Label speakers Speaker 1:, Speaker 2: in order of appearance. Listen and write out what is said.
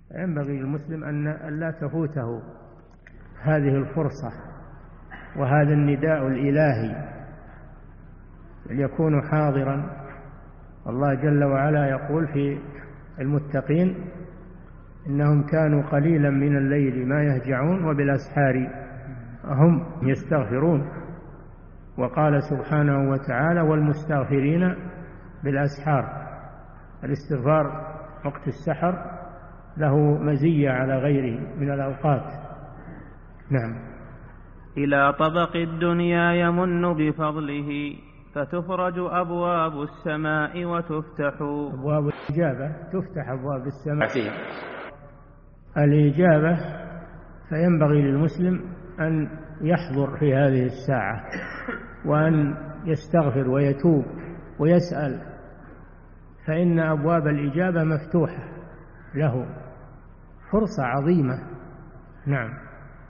Speaker 1: ينبغي للمسلم أن لا تفوته هذه الفرصة وهذا النداء الإلهي، بل يكون حاضرا. الله جل وعلا يقول في المتقين: إنهم كانوا قليلا من الليل ما يهجعون وبالأسحار هم يستغفرون. وقال سبحانه وتعالى: والمستغفرين بالأسحار. الاستغفار وقت السحر له مزية على غيره من الأوقات. نعم.
Speaker 2: إلى طبق الدنيا يمن بفضله فتفرج أبواب السماء وتفتح.
Speaker 1: أبواب الإجابة تفتح، أبواب السماء الإجابة. فينبغي للمسلم أن يحضر في هذه الساعة وأن يستغفر ويتوب ويسأل، فإن أبواب الإجابة مفتوحة له، فرصة عظيمة. نعم.